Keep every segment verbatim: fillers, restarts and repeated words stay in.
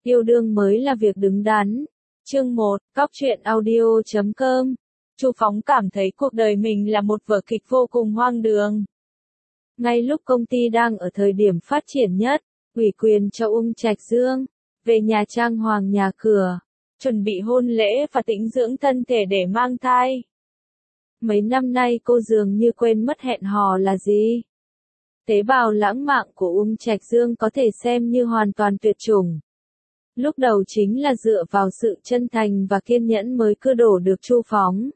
Yêu đương mới là việc đứng đắn. Chương một, Cóc truyện audio chấm com. Chu Phóng cảm thấy cuộc đời mình là một vở kịch vô cùng hoang đường. Ngay lúc công ty đang ở thời điểm phát triển nhất, ủy quyền cho Uông Trạch Dương, về nhà trang hoàng nhà cửa, chuẩn bị hôn lễ và tĩnh dưỡng thân thể để mang thai. Mấy năm nay cô dường như quên mất hẹn hò là gì. Tế bào lãng mạn của Uông Trạch Dương có thể xem như hoàn toàn tuyệt chủng. Lúc đầu chính là dựa vào sự chân thành và kiên nhẫn mới cưa đổ được Chu Phóng.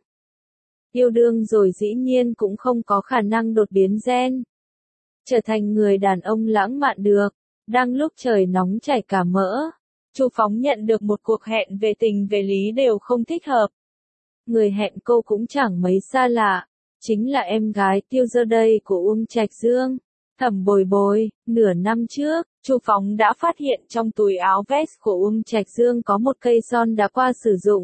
Yêu đương rồi dĩ nhiên cũng không có khả năng đột biến gen. Trở thành người đàn ông lãng mạn được, đang lúc trời nóng chảy cả mỡ. Chu Phóng nhận được một cuộc hẹn về tình về lý đều không thích hợp. Người hẹn cô cũng chẳng mấy xa lạ, chính là em gái Tiêu Dơ Đây của Uông Trạch Dương. Thẩm Bồi Bồi, nửa năm trước, Chu Phóng đã phát hiện trong túi áo vest của Uông Trạch Dương có một cây son đã qua sử dụng.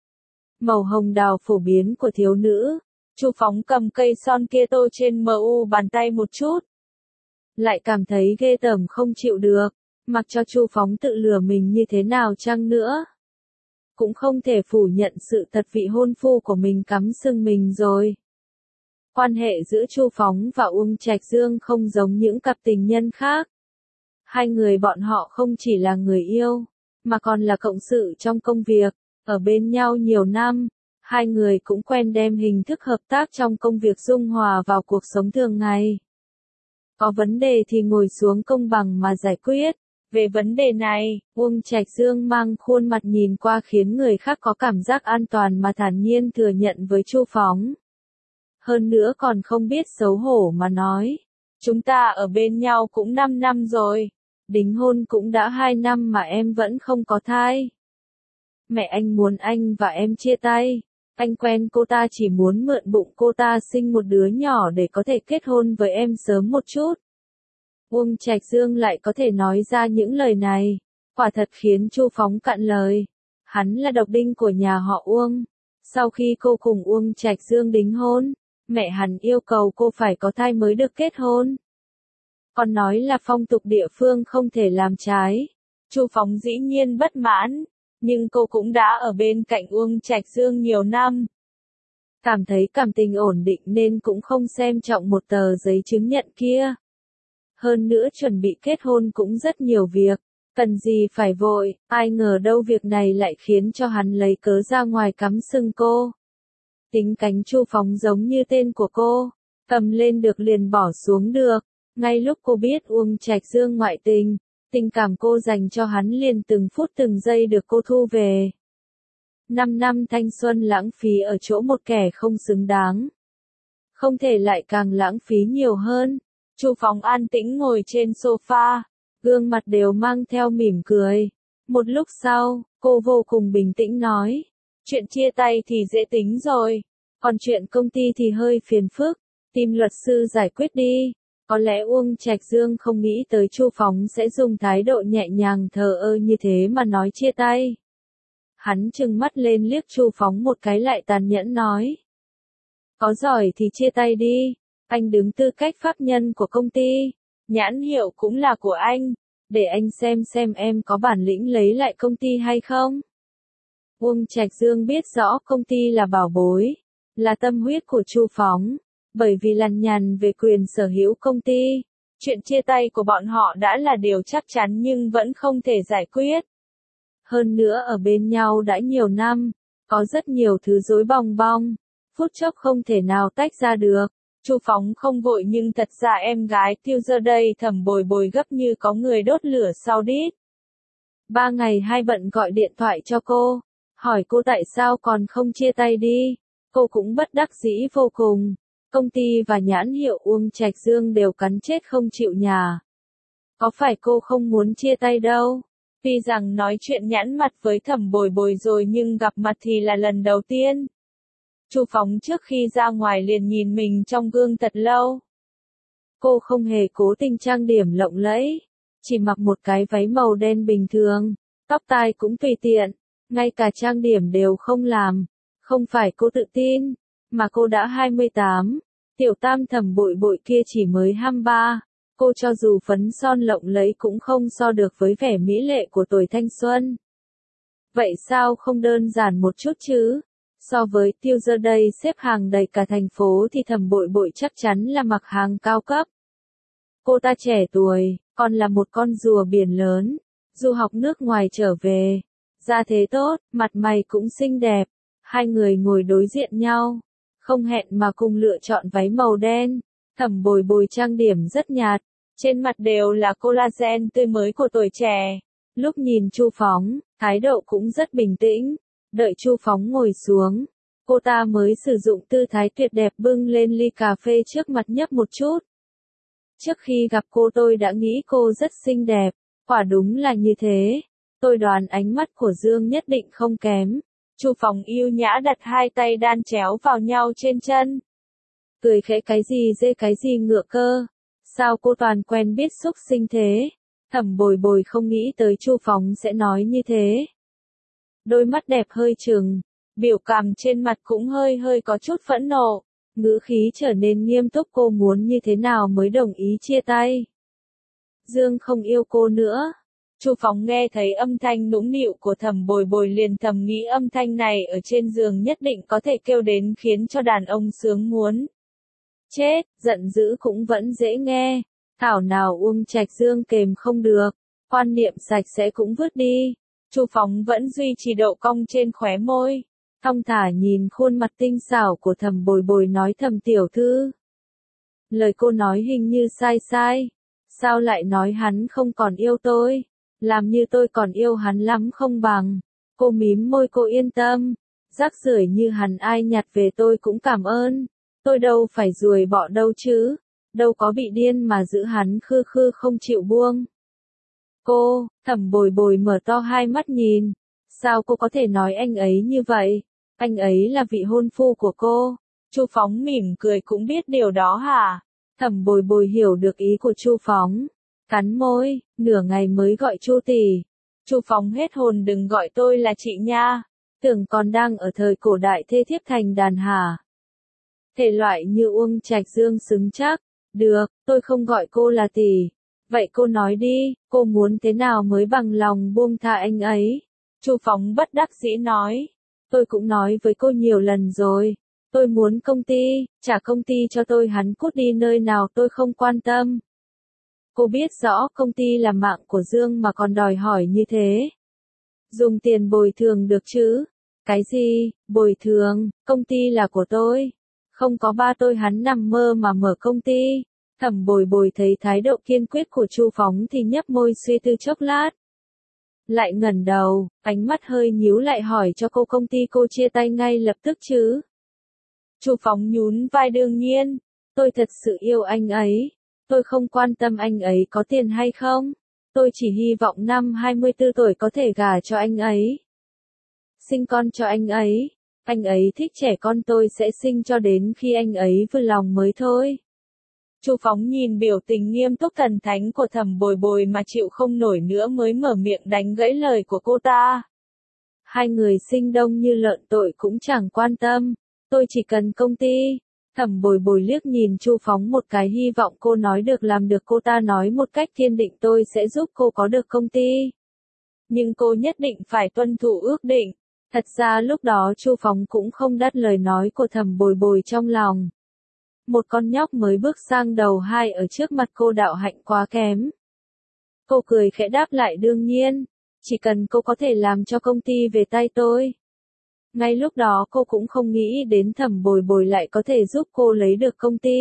Màu hồng đào phổ biến của thiếu nữ. Chu Phóng cầm cây son kia tô trên mu bàn tay một chút. Lại cảm thấy ghê tởm không chịu được, mặc cho Chu Phóng tự lừa mình như thế nào chăng nữa. Cũng không thể phủ nhận sự thật vị hôn phu của mình cắm sừng mình rồi. Quan hệ giữa Chu Phóng và Uông Trạch Dương không giống những cặp tình nhân khác. Hai người bọn họ không chỉ là người yêu, mà còn là cộng sự trong công việc, ở bên nhau nhiều năm. Hai người cũng quen đem hình thức hợp tác trong công việc dung hòa vào cuộc sống thường ngày. Có vấn đề thì ngồi xuống công bằng mà giải quyết. Về vấn đề này, Uông Trạch Dương mang khuôn mặt nhìn qua khiến người khác có cảm giác an toàn mà thản nhiên thừa nhận với Chu Phóng. Hơn nữa còn không biết xấu hổ mà nói. Chúng ta ở bên nhau cũng năm năm rồi. Đính hôn cũng đã hai năm mà em vẫn không có thai. Mẹ anh muốn anh và em chia tay. Anh quen cô ta chỉ muốn mượn bụng cô ta sinh một đứa nhỏ để có thể kết hôn với em sớm một chút. Uông Trạch Dương lại có thể nói ra những lời này, quả thật khiến Chu Phóng cạn lời. Hắn là độc đinh của nhà họ Uông. Sau khi cô cùng Uông Trạch Dương đính hôn, mẹ hắn yêu cầu cô phải có thai mới được kết hôn. Còn nói là phong tục địa phương không thể làm trái. Chu Phóng dĩ nhiên bất mãn, nhưng cô cũng đã ở bên cạnh Uông Trạch Dương nhiều năm. Cảm thấy cảm tình ổn định nên cũng không xem trọng một tờ giấy chứng nhận kia. Hơn nữa chuẩn bị kết hôn cũng rất nhiều việc, cần gì phải vội, ai ngờ đâu việc này lại khiến cho hắn lấy cớ ra ngoài cắm sừng cô. Tính cánh Chu Phóng giống như tên của cô, cầm lên được liền bỏ xuống được. Ngay lúc cô biết Uông Trạch Dương ngoại tình, tình cảm cô dành cho hắn liền từng phút từng giây được cô thu về. Năm năm thanh xuân lãng phí ở chỗ một kẻ không xứng đáng. Không thể lại càng lãng phí nhiều hơn. Chu Phóng an tĩnh ngồi trên sofa, gương mặt đều mang theo mỉm cười. Một lúc sau, cô vô cùng bình tĩnh nói, chuyện chia tay thì dễ tính rồi, còn chuyện công ty thì hơi phiền phức, tìm luật sư giải quyết đi. Có lẽ Uông Trạch Dương không nghĩ tới Chu Phóng sẽ dùng thái độ nhẹ nhàng thờ ơ như thế mà nói chia tay. Hắn trừng mắt lên liếc Chu Phóng một cái lại tàn nhẫn nói, có giỏi thì chia tay đi. Anh đứng tư cách pháp nhân của công ty, nhãn hiệu cũng là của anh, để anh xem xem em có bản lĩnh lấy lại công ty hay không. Uông Trạch Dương biết rõ công ty là bảo bối, là tâm huyết của Chu Phóng, bởi vì lằng nhằng về quyền sở hữu công ty. Chuyện chia tay của bọn họ đã là điều chắc chắn nhưng vẫn không thể giải quyết. Hơn nữa ở bên nhau đã nhiều năm, có rất nhiều thứ rối bong bong, phút chốc không thể nào tách ra được. Chu Phóng không vội nhưng thật ra em gái Tiêu Dơ Đây Thẩm Bồi Bồi gấp như có người đốt lửa sau đít. Ba ngày hai bận gọi điện thoại cho cô, hỏi cô tại sao còn không chia tay đi. Cô cũng bất đắc dĩ vô cùng. Công ty và nhãn hiệu Uông Trạch Dương đều cắn chết không chịu nhả. Có phải cô không muốn chia tay đâu. Tuy rằng nói chuyện nhãn mặt với Thẩm Bồi Bồi rồi nhưng gặp mặt thì là lần đầu tiên. Chu Phóng trước khi ra ngoài liền nhìn mình trong gương thật lâu. Cô không hề cố tình trang điểm lộng lẫy, chỉ mặc một cái váy màu đen bình thường, tóc tai cũng tùy tiện, ngay cả trang điểm đều không làm. Không phải cô tự tin, mà cô đã hai mươi tám, tiểu tam Thẩm Bội Bội kia chỉ mới hai mươi ba. Cô cho dù phấn son lộng lẫy cũng không so được với vẻ mỹ lệ của tuổi thanh xuân. Vậy sao không đơn giản một chút chứ? So với Tiêu giờ đây xếp hàng đầy cả thành phố thì Thẩm Bội Bội chắc chắn là mặc hàng cao cấp. Cô ta trẻ tuổi, còn là một con rùa biển lớn, du học nước ngoài trở về. Da thế tốt, mặt mày cũng xinh đẹp. Hai người ngồi đối diện nhau, không hẹn mà cùng lựa chọn váy màu đen. Thẩm Bồi Bồi trang điểm rất nhạt, trên mặt đều là collagen tươi mới của tuổi trẻ. Lúc nhìn Chu Phóng, thái độ cũng rất bình tĩnh. Đợi Chu Phóng ngồi xuống, cô ta mới sử dụng tư thái tuyệt đẹp bưng lên ly cà phê trước mặt nhấp một chút. Trước khi gặp cô tôi đã nghĩ cô rất xinh đẹp, quả đúng là như thế. Tôi đoán ánh mắt của Dương nhất định không kém. Chu Phóng yêu nhã đặt hai tay đan chéo vào nhau trên chân. Cười khẽ cái gì dê cái gì ngựa cơ. Sao cô toàn quen biết xúc sinh thế? Thẩm Bồi Bồi không nghĩ tới Chu Phóng sẽ nói như thế. Đôi mắt đẹp hơi trừng, biểu cảm trên mặt cũng hơi hơi có chút phẫn nộ, ngữ khí trở nên nghiêm túc. Cô muốn như thế nào mới đồng ý chia tay? Dương không yêu cô nữa. Chu Phóng nghe thấy âm thanh nũng nịu của Thẩm Bồi Bồi liền thầm nghĩ âm thanh này ở trên giường nhất định có thể kêu đến khiến cho đàn ông sướng muốn. Chết, giận dữ cũng vẫn dễ nghe. Thảo nào Uông Trạch Dương kềm không được, quan niệm sạch sẽ cũng vứt đi. Chu Phóng vẫn duy trì độ cong trên khóe môi, thong thả nhìn khuôn mặt tinh xảo của Thẩm Bồi Bồi nói thầm tiểu thư. Lời cô nói hình như sai sai. Sao lại nói hắn không còn yêu tôi? Làm như tôi còn yêu hắn lắm không bằng. Cô mím môi cô yên tâm. Rác rưởi như hắn ai nhặt về tôi cũng cảm ơn. Tôi đâu phải ruồi bọ đâu chứ. Đâu có bị điên mà giữ hắn khư khư không chịu buông. Cô, Thẩm Bồi Bồi mở to hai mắt nhìn. Sao cô có thể nói anh ấy như vậy? Anh ấy là vị hôn phu của cô. Chu Phóng mỉm cười cũng biết điều đó hả? Thẩm Bồi Bồi hiểu được ý của Chu Phóng. Cắn môi, nửa ngày mới gọi Chu tỷ. Chu Phóng hết hồn đừng gọi tôi là chị nha. Tưởng còn đang ở thời cổ đại thê thiếp thành đàn hả? Thể loại như Uông Trạch Dương xứng chắc. Được, tôi không gọi cô là tỷ. Vậy cô nói đi, cô muốn thế nào mới bằng lòng buông tha anh ấy? Chu Phóng bất đắc dĩ nói. Tôi cũng nói với cô nhiều lần rồi. Tôi muốn công ty, trả công ty cho tôi hắn cút đi nơi nào tôi không quan tâm. Cô biết rõ công ty là mạng của Dương mà còn đòi hỏi như thế. Dùng tiền bồi thường được chứ? Cái gì, bồi thường, công ty là của tôi. Không có ba tôi hắn nằm mơ mà mở công ty. Thẩm Bồi Bồi thấy thái độ kiên quyết của Chu Phóng thì nhấp môi suy tư chốc lát. Lại ngẩng đầu, ánh mắt hơi nhíu lại hỏi cho cô công ty cô chia tay ngay lập tức chứ? Chu Phóng nhún vai đương nhiên, tôi thật sự yêu anh ấy. Tôi không quan tâm anh ấy có tiền hay không. Tôi chỉ hy vọng năm hai mươi tư tuổi có thể gả cho anh ấy. Sinh con cho anh ấy. Anh ấy thích trẻ con tôi sẽ sinh cho đến khi anh ấy vừa lòng mới thôi. Chu Phóng nhìn biểu tình nghiêm túc thần thánh của Thẩm Bồi Bồi mà chịu không nổi nữa mới mở miệng đánh gãy lời của cô ta. Hai người sinh đông như lợn tội cũng chẳng quan tâm. Tôi chỉ cần công ty. Thẩm Bồi Bồi liếc nhìn Chu Phóng một cái hy vọng cô nói được làm được. Cô ta nói một cách kiên định tôi sẽ giúp cô có được công ty. Nhưng cô nhất định phải tuân thủ ước định. Thật ra lúc đó Chu Phóng cũng không đắt lời nói của Thẩm Bồi Bồi trong lòng. Một con nhóc mới bước sang đầu hai ở trước mặt cô đạo hạnh quá kém. Cô cười khẽ đáp lại đương nhiên. Chỉ cần cô có thể làm cho công ty về tay tôi. Ngay lúc đó cô cũng không nghĩ đến Thẩm Bồi Bồi lại có thể giúp cô lấy được công ty.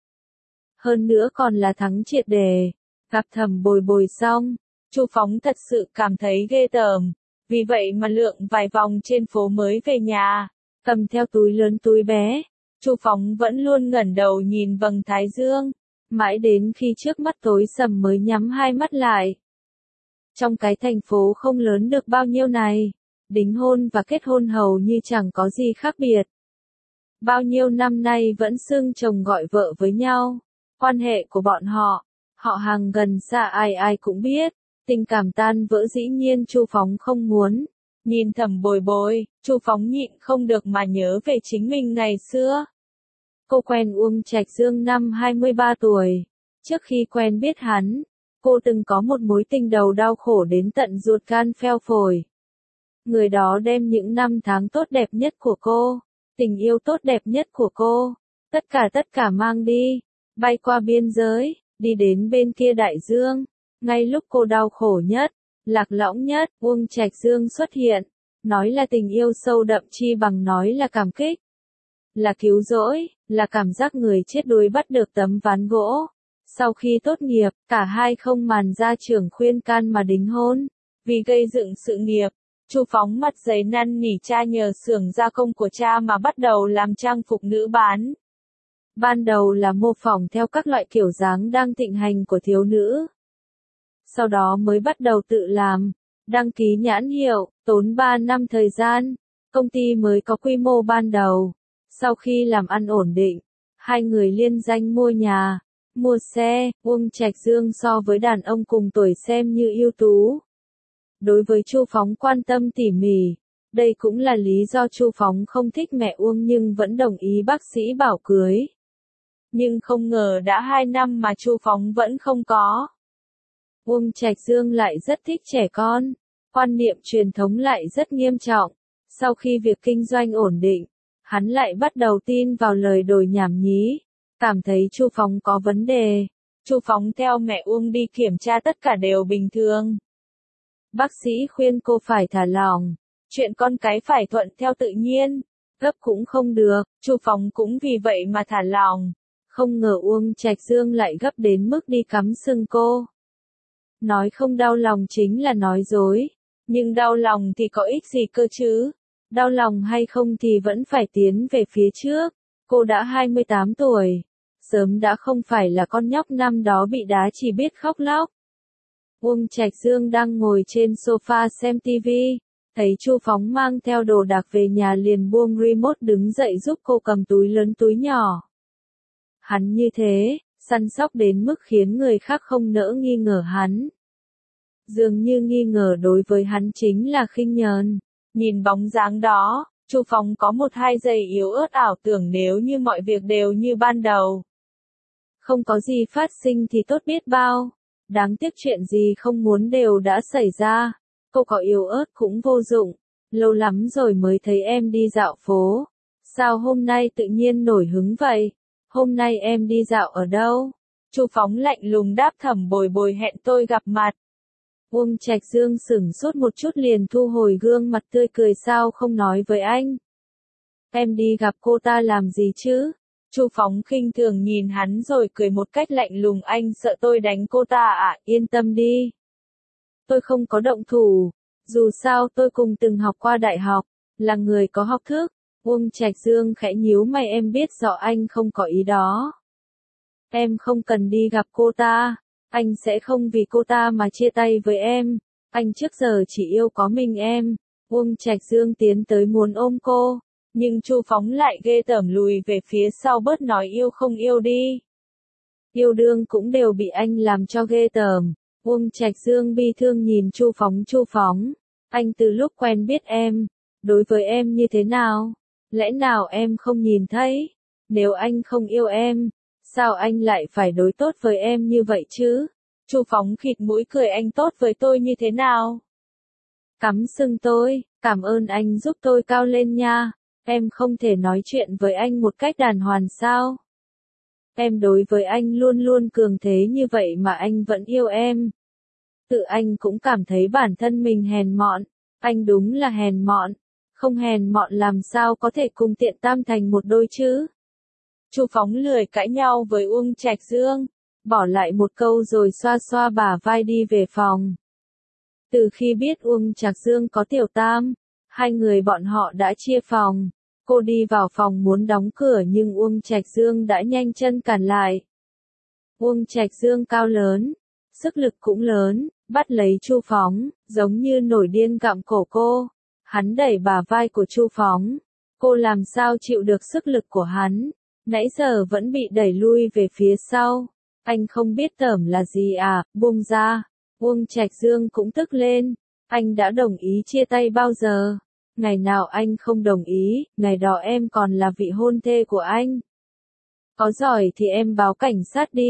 Hơn nữa còn là thắng triệt đề. Gặp Thẩm Bồi Bồi xong, Chu Phóng thật sự cảm thấy ghê tởm. Vì vậy mà lượn vài vòng trên phố mới về nhà, cầm theo túi lớn túi bé. Chu Phóng vẫn luôn ngẩng đầu nhìn vầng thái dương, mãi đến khi trước mắt tối sầm mới nhắm hai mắt lại. Trong cái thành phố không lớn được bao nhiêu này, đính hôn và kết hôn hầu như chẳng có gì khác biệt. Bao nhiêu năm nay vẫn xưng chồng gọi vợ với nhau, quan hệ của bọn họ, họ hàng gần xa ai ai cũng biết, tình cảm tan vỡ dĩ nhiên Chu Phóng không muốn. Nhìn Thẩm Bồi Bồi, Chu Phóng nhịn không được mà nhớ về chính mình ngày xưa. Cô quen Uông Trạch Dương năm hai mươi ba tuổi, Trước khi quen biết hắn, cô từng có một mối tình đầu đau khổ đến tận ruột gan pheo phổi. Người đó đem những năm tháng tốt đẹp nhất của cô, tình yêu tốt đẹp nhất của cô, tất cả tất cả mang đi, bay qua biên giới, đi đến bên kia đại dương. Ngay lúc cô đau khổ nhất, lạc lõng nhất, Uông Trạch Dương xuất hiện, nói là tình yêu sâu đậm chi bằng nói là cảm kích, là cứu rỗi, là cảm giác người chết đuối bắt được tấm ván gỗ. Sau khi tốt nghiệp, cả hai không màn ra trưởng khuyên can mà đính hôn. Vì gây dựng sự nghiệp, Chu Phóng mặt dày năn nỉ cha nhờ xưởng gia công của cha mà bắt đầu làm trang phục nữ bán. Ban đầu là mô phỏng theo các loại kiểu dáng đang thịnh hành của thiếu nữ. Sau đó mới bắt đầu tự làm, đăng ký nhãn hiệu, tốn ba năm thời gian, công ty mới có quy mô ban đầu. Sau khi làm ăn ổn định, hai người liên danh mua nhà, mua xe. Uông Trạch Dương so với đàn ông cùng tuổi xem như ưu tú. Đối với Chu Phóng quan tâm tỉ mỉ, đây cũng là lý do Chu Phóng không thích mẹ Uông nhưng vẫn đồng ý bác sĩ bảo cưới. Nhưng không ngờ đã hai năm mà Chu Phóng vẫn không có. Uông Trạch Dương lại rất thích trẻ con, quan niệm truyền thống lại rất nghiêm trọng. Sau khi việc kinh doanh ổn định, hắn lại bắt đầu tin vào lời đồn nhảm nhí, cảm thấy Chu Phóng có vấn đề. Chu Phóng theo mẹ Uông đi kiểm tra tất cả đều bình thường. Bác sĩ khuyên cô phải thả lỏng, chuyện con cái phải thuận theo tự nhiên, gấp cũng không được, Chu Phóng cũng vì vậy mà thả lỏng. Không ngờ Uông Trạch Dương lại gấp đến mức đi cắm sừng cô. Nói không đau lòng chính là nói dối, nhưng đau lòng thì có ích gì cơ chứ? Đau lòng hay không thì vẫn phải tiến về phía trước. Cô đã hai mươi tám tuổi, sớm đã không phải là con nhóc năm đó bị đá chỉ biết khóc lóc. Uông Trạch Dương đang ngồi trên sofa xem tivi, thấy Chu Phóng mang theo đồ đạc về nhà liền buông remote đứng dậy giúp cô cầm túi lớn túi nhỏ. Hắn như thế, săn sóc đến mức khiến người khác không nỡ nghi ngờ hắn. Dường như nghi ngờ đối với hắn chính là khinh nhờn. Nhìn bóng dáng đó, Chu Phóng có một hai giây yếu ớt ảo tưởng nếu như mọi việc đều như ban đầu. Không có gì phát sinh thì tốt biết bao. Đáng tiếc chuyện gì không muốn đều đã xảy ra. Cô có yếu ớt cũng vô dụng. Lâu lắm rồi mới thấy em đi dạo phố. Sao hôm nay tự nhiên nổi hứng vậy? Hôm nay em đi dạo ở đâu? Chu Phóng lạnh lùng đáp Thẩm Bồi Bồi hẹn tôi gặp mặt. Uông Trạch Dương sửng sốt một chút liền thu hồi gương mặt tươi cười sao không nói với anh. Em đi gặp cô ta làm gì chứ? Chu Phóng khinh thường nhìn hắn rồi cười một cách lạnh lùng anh sợ tôi đánh cô ta à, yên tâm đi. Tôi không có động thủ, dù sao tôi cùng từng học qua đại học, là người có học thức. Uông Trạch Dương khẽ nhíu mày em biết rõ anh không có ý đó. Em không cần đi gặp cô ta. Anh sẽ không vì cô ta mà chia tay với em. Anh trước giờ chỉ yêu có mình em. Uông Trạch Dương tiến tới muốn ôm cô. Nhưng Chu Phóng lại ghê tởm lùi về phía sau bớt nói yêu không yêu đi. Yêu đương cũng đều bị anh làm cho ghê tởm. Uông Trạch Dương bi thương nhìn Chu Phóng Chu Phóng. Anh từ lúc quen biết em, đối với em như thế nào? Lẽ nào em không nhìn thấy? Nếu anh không yêu em, sao anh lại phải đối tốt với em như vậy chứ? Chu Phóng khịt mũi cười anh tốt với tôi như thế nào? Cắm sừng tôi, cảm ơn anh giúp tôi cao lên nha. Em không thể nói chuyện với anh một cách đàng hoàng sao? Em đối với anh luôn luôn cường thế như vậy mà anh vẫn yêu em. Tự anh cũng cảm thấy bản thân mình hèn mọn. Anh đúng là hèn mọn. Không hèn mọn làm sao có thể cùng Tiện Tam thành một đôi chứ? Chu Phóng lười cãi nhau với Uông Trạch Dương, bỏ lại một câu rồi xoa xoa bả vai đi về phòng. Từ khi biết Uông Trạch Dương có Tiểu Tam, hai người bọn họ đã chia phòng. Cô đi vào phòng muốn đóng cửa nhưng Uông Trạch Dương đã nhanh chân cản lại. Uông Trạch Dương cao lớn, sức lực cũng lớn, bắt lấy Chu Phóng, giống như nổi điên gặm cổ cô. Hắn đẩy bả vai của Chu Phóng. Cô làm sao chịu được sức lực của hắn? Nãy giờ vẫn bị đẩy lui về phía sau. Anh không biết tởm là gì à, buông ra. Uông Trạch Dương cũng tức lên. Anh đã đồng ý chia tay bao giờ? Ngày nào anh không đồng ý, ngày đó em còn là vị hôn thê của anh. Có giỏi thì em báo cảnh sát đi.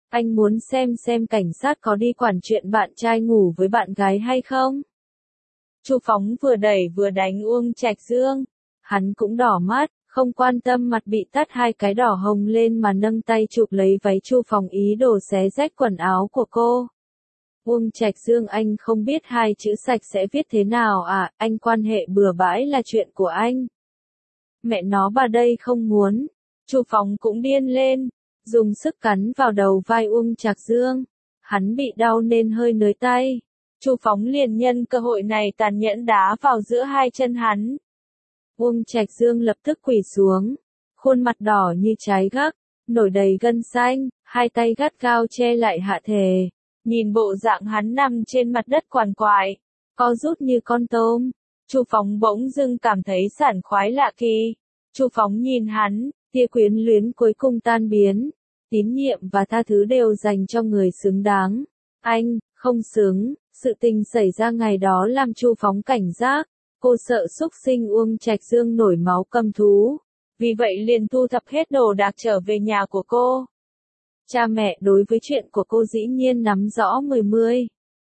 Anh muốn xem xem cảnh sát có đi quản chuyện bạn trai ngủ với bạn gái hay không? Chu Phóng vừa đẩy vừa đánh Uông Trạch Dương. Hắn cũng đỏ mắt, không quan tâm mặt bị tát hai cái đỏ hồng lên mà nâng tay chụp lấy váy Chu Phóng ý đồ xé rách quần áo của cô. Uông Trạch Dương, anh không biết hai chữ sạch sẽ viết thế nào à, anh quan hệ bừa bãi là chuyện của anh. Mẹ nó bà đây không muốn. Chu Phóng cũng điên lên, dùng sức cắn vào đầu vai Uông Trạch Dương. Hắn bị đau nên hơi nới tay. Chu Phóng liền nhân cơ hội này tàn nhẫn đá vào giữa hai chân hắn. Uông Trạch Dương lập tức quỳ xuống, khuôn mặt đỏ như trái gấc, nổi đầy gân xanh, hai tay gắt gao che lại hạ thể. Nhìn bộ dạng hắn nằm trên mặt đất quằn quại, co rút như con tôm, Chu Phóng bỗng dưng cảm thấy sảng khoái lạ kỳ. Chu Phóng nhìn hắn, tia quyến luyến cuối cùng tan biến, tín nhiệm và tha thứ đều dành cho người xứng đáng. Anh, không xứng, sự tình xảy ra ngày đó làm Chu Phóng cảnh giác, cô sợ xúc sinh Uông Trạch Dương nổi máu cầm thú. Vì vậy liền thu thập hết đồ đạc trở về nhà của cô. Cha mẹ đối với chuyện của cô dĩ nhiên nắm rõ mười mươi.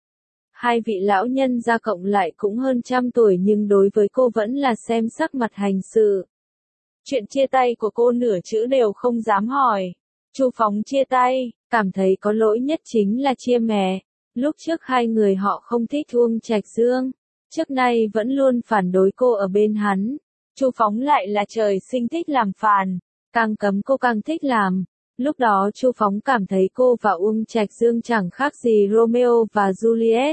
Hai vị lão nhân gia cộng lại cũng hơn trăm tuổi nhưng đối với cô vẫn là xem sắc mặt hành sự. Chuyện chia tay của cô nửa chữ đều không dám hỏi. Chu Phóng chia tay, cảm thấy có lỗi nhất chính là chia mẹ. Lúc trước hai người họ không thích Uông Trạch Dương, trước nay vẫn luôn phản đối cô ở bên hắn. Chu Phóng lại là trời sinh thích làm phàn, càng cấm cô càng thích làm. Lúc đó Chu Phóng cảm thấy cô và Uông Trạch Dương chẳng khác gì Romeo và Juliet.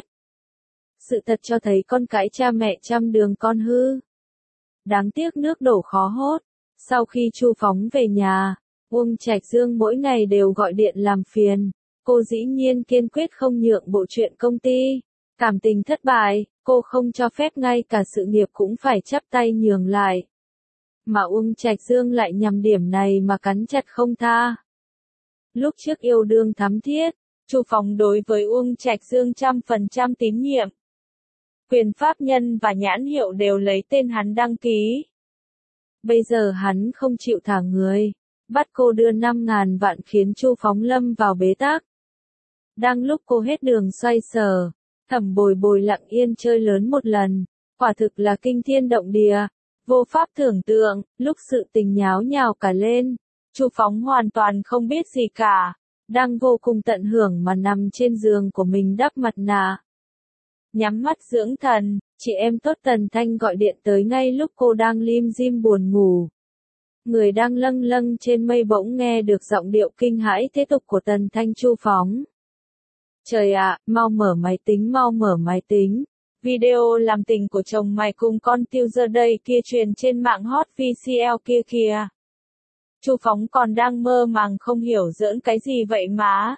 Sự thật cho thấy con cái cha mẹ trăm đường con hư. Đáng tiếc nước đổ khó hốt. Sau khi Chu Phóng về nhà, Uông Trạch Dương mỗi ngày đều gọi điện làm phiền. Cô dĩ nhiên kiên quyết không nhượng bộ chuyện công ty. Cảm tình thất bại, cô không cho phép ngay cả sự nghiệp cũng phải chắp tay nhường lại. Mà Uông Trạch Dương lại nhằm điểm này mà cắn chặt không tha. Lúc trước yêu đương thắm thiết, Chu Phóng đối với Uông Trạch Dương trăm phần trăm tín nhiệm. Quyền pháp nhân và nhãn hiệu đều lấy tên hắn đăng ký. Bây giờ hắn không chịu thả người, bắt cô đưa năm ngàn vạn khiến Chu Phóng lâm vào bế tắc. Đang lúc cô hết đường xoay sở, Thẩm Bồi Bồi lặng yên chơi lớn một lần, quả thực là kinh thiên động địa, vô pháp tưởng tượng, lúc sự tình nháo nhào cả lên, Chu Phóng hoàn toàn không biết gì cả, đang vô cùng tận hưởng mà nằm trên giường của mình đắp mặt nạ. Nhắm mắt dưỡng thần, chị em tốt Tần Thanh gọi điện tới ngay lúc cô đang lim dim buồn ngủ. Người đang lâng lâng trên mây bỗng nghe được giọng điệu kinh hãi thế tục của Tần Thanh. Chu Phóng. Trời ạ, mau mở máy tính, mau mở máy tính. Video làm tình của chồng mày cùng con tiêu giờ đây kia truyền trên mạng hot vê xê lờ kia kìa. Chu Phóng còn đang mơ màng không hiểu giỡn cái gì vậy má.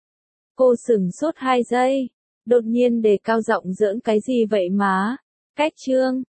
Cô sửng sốt hai giây, đột nhiên đề cao giọng giỡn cái gì vậy má. Cách chương.